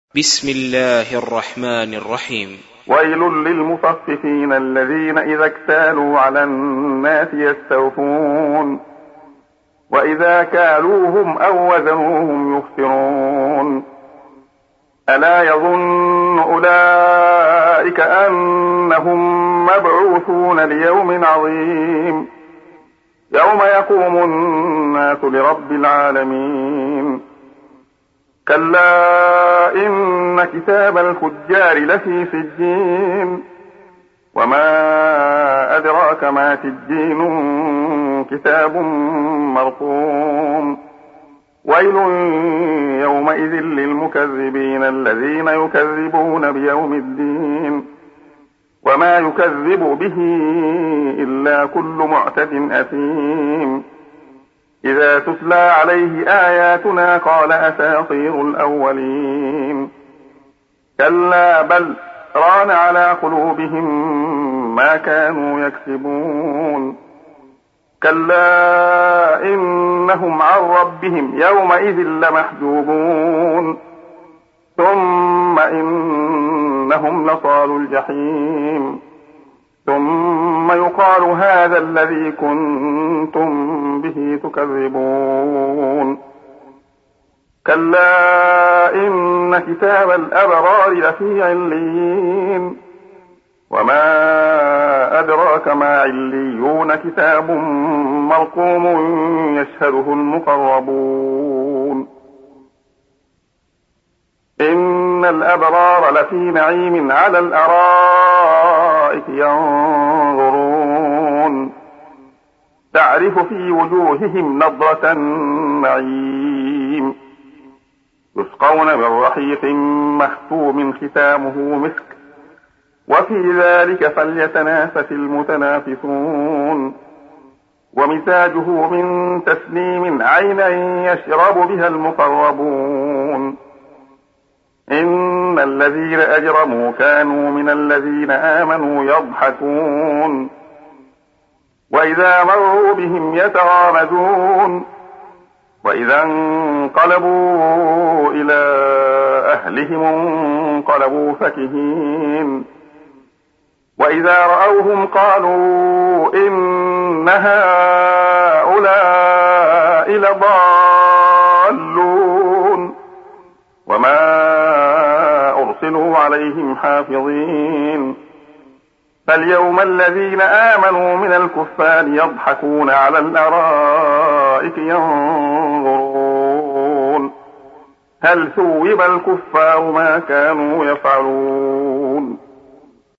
بسم الله الرحمن الرحيم. ويل للمطففين الذين إذا اكتالوا على الناس يستوفون وإذا كالوهم أو وزنوهم يخسرون. ألا يظن أولئك أنهم مبعوثون ليوم عظيم يوم يقوم الناس لرب العالمين. كلا إن كتاب الفجار لفي سجين وما أدراك ما سجين كتاب مرقوم. ويل يومئذ للمكذبين الذين يكذبون بيوم الدين وما يكذب به إلا كل معتد أثيم. إذا تتلى عليه آياتنا قال أساطير الأولين. كلا بل ران على قلوبهم ما كانوا يكسبون. كلا إنهم عن ربهم يومئذ لمحجوبون ثم إنهم لصالوا الجحيم ثم يقال هذا الذي كنتم به تكذبون. كلا إن كتاب الأبرار لفي عليين وما أدراك ما عليون كتاب مرقوم يشهده المقربون. إن الأبرار لفي نعيم على الأرائك ينظرون تعرف في وجوههم نضرة النعيم يسقون من رحيق مختوم ختامه مسك وفي ذلك فليتنافس المتنافسون. ومزاجه من تسنيم عينا يشرب بها المقربون. إن الذين أجرموا كانوا من الذين آمنوا يضحكون وإذا مروا بهم يتغامزون وإذا انقلبوا إلى أهلهم انقلبوا فكهين وإذا رأوهم قالوا إن هؤلاء لضالون وما أرسلوا عليهم حافظين. فاليوم الذين آمنوا من الكفار يضحكون على الأرائك ينظرون هل ثوب الكفار ما كانوا يفعلون.